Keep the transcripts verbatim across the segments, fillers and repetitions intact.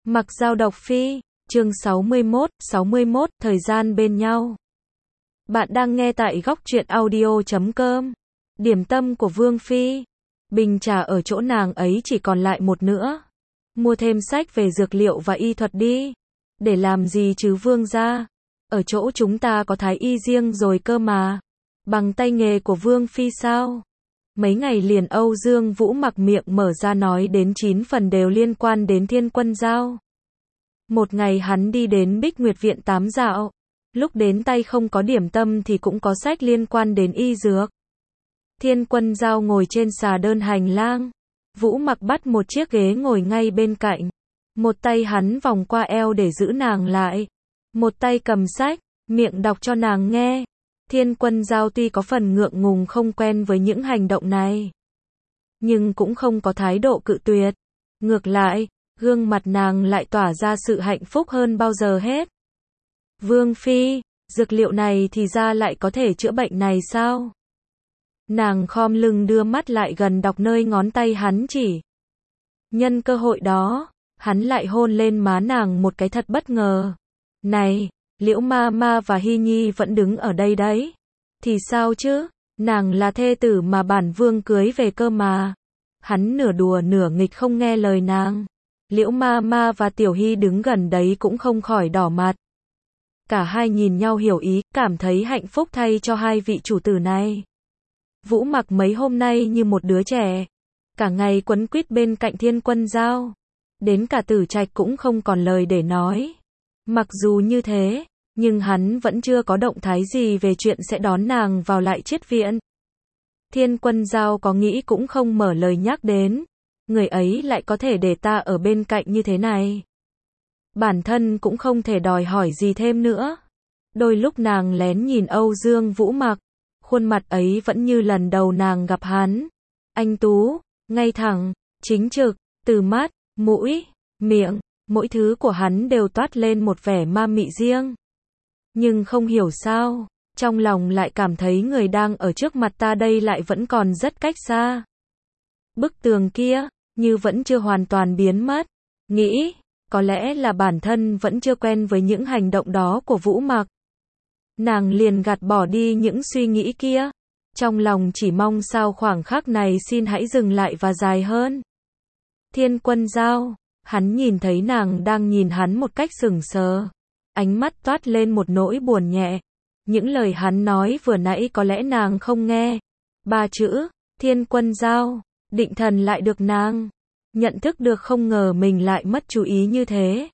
Mặc Dao độc phi, chương sáu mươi mốt, sáu mươi mốt, thời gian bên nhau. Bạn đang nghe tại góc truyện audio chấm com. Điểm tâm của Vương Phi. Bình trà ở chỗ nàng ấy chỉ còn lại một nữa. Mua thêm sách về dược liệu và y thuật đi. Để làm gì chứ Vương gia? Ở chỗ chúng ta có thái y riêng rồi cơ mà. Bằng tay nghề của Vương Phi sao? Mấy ngày liền Âu Dương Vũ mặc miệng mở ra nói đến chín phần đều liên quan đến Thiên Quân Dao. Một ngày hắn đi đến Bích Nguyệt Viện tám dạo. Lúc đến tay không có điểm tâm thì cũng có sách liên quan đến y dược. Thiên Quân Dao ngồi trên xà đơn hành lang. Vũ mặc bắt một chiếc ghế ngồi ngay bên cạnh. Một tay hắn vòng qua eo để giữ nàng lại. Một tay cầm sách, miệng đọc cho nàng nghe. Thiên Quân Dao tuy có phần ngượng ngùng không quen với những hành động này, nhưng cũng không có thái độ cự tuyệt. Ngược lại, gương mặt nàng lại tỏa ra sự hạnh phúc hơn bao giờ hết. Vương Phi, dược liệu này thì ra lại có thể chữa bệnh này sao? Nàng khom lưng đưa mắt lại gần đọc nơi ngón tay hắn chỉ. Nhân cơ hội đó, hắn lại hôn lên má nàng một cái thật bất ngờ. Này, Liễu Ma Ma và Hy Nhi vẫn đứng ở đây đấy. Thì sao chứ, nàng là thê tử mà bản vương cưới về cơ mà. Hắn nửa đùa nửa nghịch không nghe lời nàng. Liễu Ma Ma và Tiểu Hy đứng gần đấy cũng không khỏi đỏ mặt. Cả hai nhìn nhau hiểu ý, cảm thấy hạnh phúc thay cho hai vị chủ tử này. Vũ mặc mấy hôm nay như một đứa trẻ. Cả ngày quấn quýt bên cạnh Thiên Quân Dao. Đến cả Tử Trạch cũng không còn lời để nói. Mặc dù như thế, nhưng hắn vẫn chưa có động thái gì về chuyện sẽ đón nàng vào lại Chiết Viện. Thiên Quân Dao có nghĩ cũng không mở lời nhắc đến. Người ấy lại có thể để ta ở bên cạnh như thế này. Bản thân cũng không thể đòi hỏi gì thêm nữa. Đôi lúc nàng lén nhìn Âu Dương Vũ mặc. Khuôn mặt ấy vẫn như lần đầu nàng gặp hắn. Anh tú, ngay thẳng, chính trực, từ mắt, mũi, miệng, mỗi thứ của hắn đều toát lên một vẻ ma mị riêng. Nhưng không hiểu sao, trong lòng lại cảm thấy người đang ở trước mặt ta đây lại vẫn còn rất cách xa. Bức tường kia, như vẫn chưa hoàn toàn biến mất. Nghĩ, có lẽ là bản thân vẫn chưa quen với những hành động đó của Vũ mặc. Nàng liền gạt bỏ đi những suy nghĩ kia. Trong lòng chỉ mong sao khoảng khắc này xin hãy dừng lại và dài hơn. Thiên Quân Dao, hắn nhìn thấy nàng đang nhìn hắn một cách sững sờ. Ánh mắt toát lên một nỗi buồn nhẹ. Những lời hắn nói vừa nãy có lẽ nàng không nghe. Ba chữ, Thiên Quân Dao, định thần lại được nàng. Nhận thức được không ngờ mình lại mất chú ý như thế.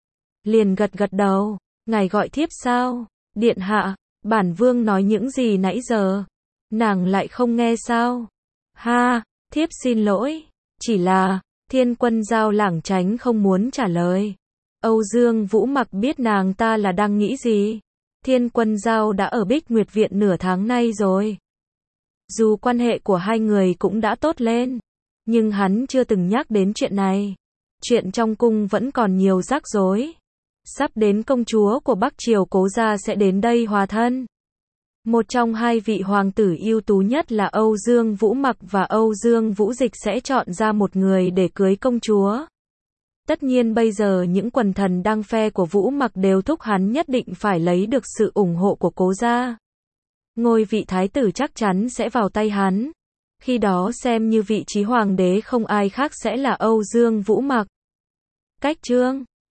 Liền gật gật đầu, ngài gọi thiếp sao? Điện hạ, bản vương nói những gì nãy giờ. Nàng lại không nghe sao? Ha, thiếp xin lỗi. Chỉ là, Thiên Quân Dao lảng tránh không muốn trả lời. Âu Dương Vũ mặc biết nàng ta là đang nghĩ gì. Thiên Quân Dao đã ở Bích Nguyệt Viện nửa tháng nay rồi. Dù quan hệ của hai người cũng đã tốt lên, nhưng hắn chưa từng nhắc đến chuyện này. Chuyện trong cung vẫn còn nhiều rắc rối. Sắp đến công chúa của Bắc Triều Cố gia sẽ đến đây hòa thân. Một trong hai vị hoàng tử ưu tú nhất là Âu Dương Vũ mặc và Âu Dương Vũ Dịch sẽ chọn ra một người để cưới công chúa. Tất nhiên bây giờ những quần thần đang phe của Vũ mặc đều thúc hắn nhất định phải lấy được sự ủng hộ của Cố gia. Ngôi vị thái tử chắc chắn sẽ vào tay hắn. Khi đó xem như vị trí hoàng đế không ai khác sẽ là Âu Dương Vũ mặc. Cách chương